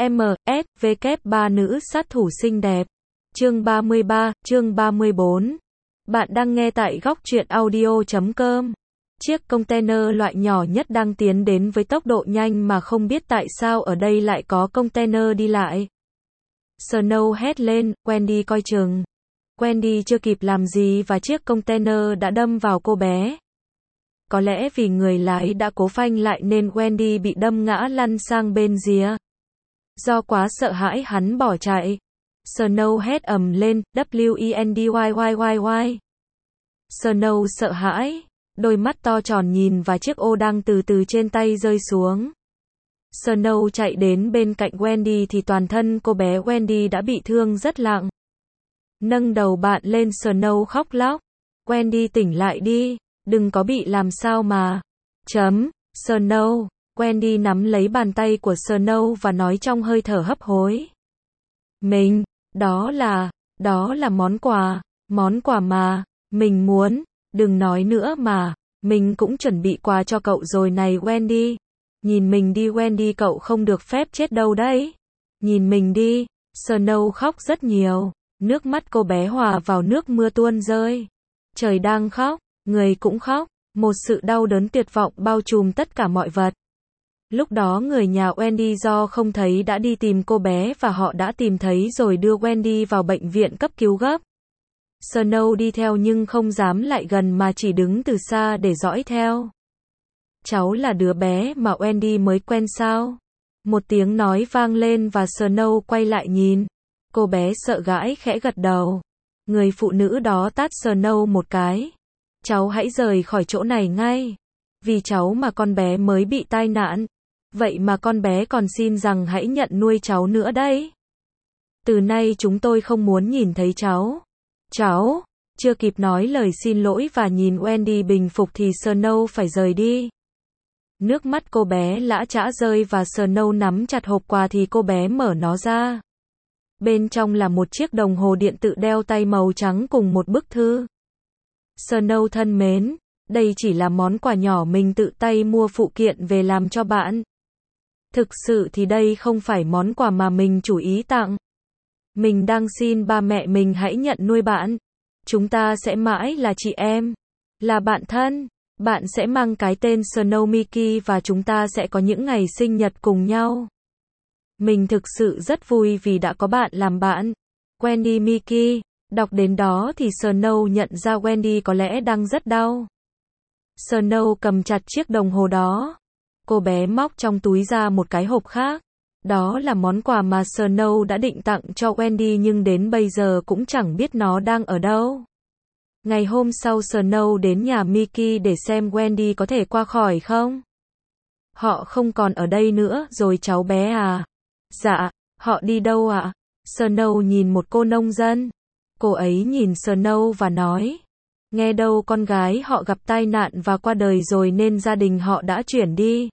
M, S, V kép 3 nữ sát thủ xinh đẹp. Chương 33, chương 34. Bạn đang nghe tại góc truyện audio.com. Chiếc container loại nhỏ nhất đang tiến đến với tốc độ nhanh mà không biết tại sao ở đây lại có container đi lại. Snow hét lên, Wendy coi chừng. Wendy chưa kịp làm gì và chiếc container đã đâm vào cô bé. Có lẽ vì người lái đã cố phanh lại nên Wendy bị đâm ngã lăn sang bên rìa. Do quá sợ hãi hắn bỏ chạy. Snow hét ầm lên, W-E-N-D-Y-Y-Y-Y. Snow sợ hãi, đôi mắt to tròn nhìn và chiếc ô đang từ từ trên tay rơi xuống. Snow chạy đến bên cạnh Wendy thì toàn thân cô bé Wendy đã bị thương rất nặng. Nâng đầu bạn lên, Snow khóc lóc. Wendy tỉnh lại đi, đừng có bị làm sao mà. Snow. Wendy nắm lấy bàn tay của Snow và nói trong hơi thở hấp hối. Đó là món quà mà, mình muốn, đừng nói nữa mà, mình cũng chuẩn bị quà cho cậu rồi này Wendy. Nhìn mình đi Wendy, cậu không được phép chết đâu đấy. Nhìn mình đi, Snow khóc rất nhiều, nước mắt cô bé hòa vào nước mưa tuôn rơi. Trời đang khóc, người cũng khóc, một sự đau đớn tuyệt vọng bao trùm tất cả mọi vật. Lúc đó người nhà Wendy do không thấy đã đi tìm cô bé và họ đã tìm thấy rồi đưa Wendy vào bệnh viện cấp cứu gấp. Snow đi theo nhưng không dám lại gần mà chỉ đứng từ xa để dõi theo. Cháu là đứa bé mà Wendy mới quen sao? Một tiếng nói vang lên và Snow quay lại nhìn. Cô bé sợ hãi khẽ gật đầu. Người phụ nữ đó tát Snow một cái. Cháu hãy rời khỏi chỗ này ngay. Vì cháu mà con bé mới bị tai nạn. Vậy mà con bé còn xin rằng hãy nhận nuôi cháu nữa đấy. Từ nay chúng tôi không muốn nhìn thấy cháu. Cháu, chưa kịp nói lời xin lỗi và nhìn Wendy bình phục thì Snow phải rời đi. Nước mắt cô bé lã chã rơi và Snow nắm chặt hộp quà thì cô bé mở nó ra. Bên trong là một chiếc đồng hồ điện tử đeo tay màu trắng cùng một bức thư. Snow thân mến, đây chỉ là món quà nhỏ mình tự tay mua phụ kiện về làm cho bạn. Thực sự thì đây không phải món quà mà mình chủ ý tặng. Mình đang xin ba mẹ mình hãy nhận nuôi bạn. Chúng ta sẽ mãi là chị em, là bạn thân. Bạn sẽ mang cái tên Snow Mickey và chúng ta sẽ có những ngày sinh nhật cùng nhau. Mình thực sự rất vui vì đã có bạn làm bạn. Wendy Mickey. Đọc đến đó thì Snow nhận ra Wendy có lẽ đang rất đau. Snow cầm chặt chiếc đồng hồ đó. Cô bé móc trong túi ra một cái hộp khác. Đó là món quà mà Snow đã định tặng cho Wendy nhưng đến bây giờ cũng chẳng biết nó đang ở đâu. Ngày hôm sau Snow đến nhà Mickey để xem Wendy có thể qua khỏi không. Họ không còn ở đây nữa rồi cháu bé à? Dạ, họ đi đâu ạ? Snow nhìn một cô nông dân. Cô ấy nhìn Snow và nói. Nghe đâu con gái họ gặp tai nạn và qua đời rồi nên gia đình họ đã chuyển đi.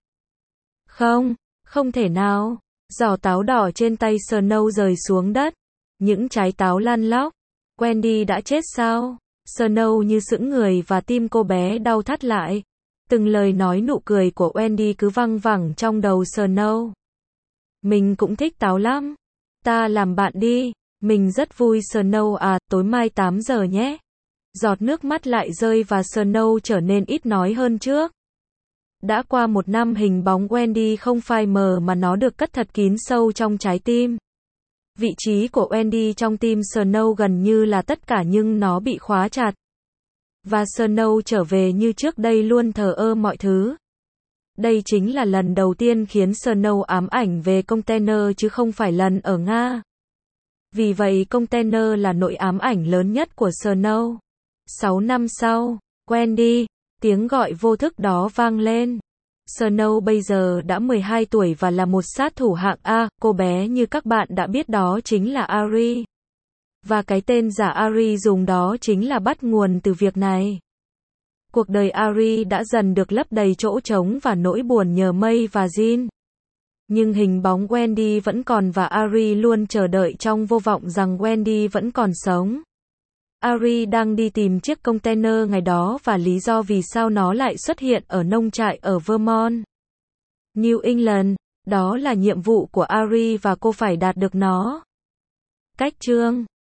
Không thể nào. Giỏ táo đỏ trên tay Snow rơi xuống đất. Những trái táo lăn lóc. Wendy đã chết sao? Snow như sững người và tim cô bé đau thắt lại. Từng lời nói nụ cười của Wendy cứ văng vẳng trong đầu Snow. Mình cũng thích táo lắm. Ta làm bạn đi. Mình rất vui Snow à, tối mai 8 giờ nhé. Giọt nước mắt lại rơi và Snow trở nên ít nói hơn trước. Đã qua một năm hình bóng Wendy không phai mờ mà nó được cất thật kín sâu trong trái tim. Vị trí của Wendy trong tim Snow gần như là tất cả nhưng nó bị khóa chặt. Và Snow trở về như trước đây luôn thờ ơ mọi thứ. Đây chính là lần đầu tiên khiến Snow ám ảnh về container chứ không phải lần ở Nga. Vì vậy container là nỗi ám ảnh lớn nhất của Snow. 6 năm sau, Wendy, tiếng gọi vô thức đó vang lên. Snow bây giờ đã 12 tuổi và là một sát thủ hạng A, cô bé như các bạn đã biết đó chính là Ari. Và cái tên giả Ari dùng đó chính là bắt nguồn từ việc này. Cuộc đời Ari đã dần được lấp đầy chỗ trống và nỗi buồn nhờ May và Jean. Nhưng hình bóng Wendy vẫn còn và Ari luôn chờ đợi trong vô vọng rằng Wendy vẫn còn sống. Ari đang đi tìm chiếc container ngày đó và lý do vì sao nó lại xuất hiện ở nông trại ở Vermont, New England. Đó là nhiệm vụ của Ari và cô phải đạt được nó. Cách chương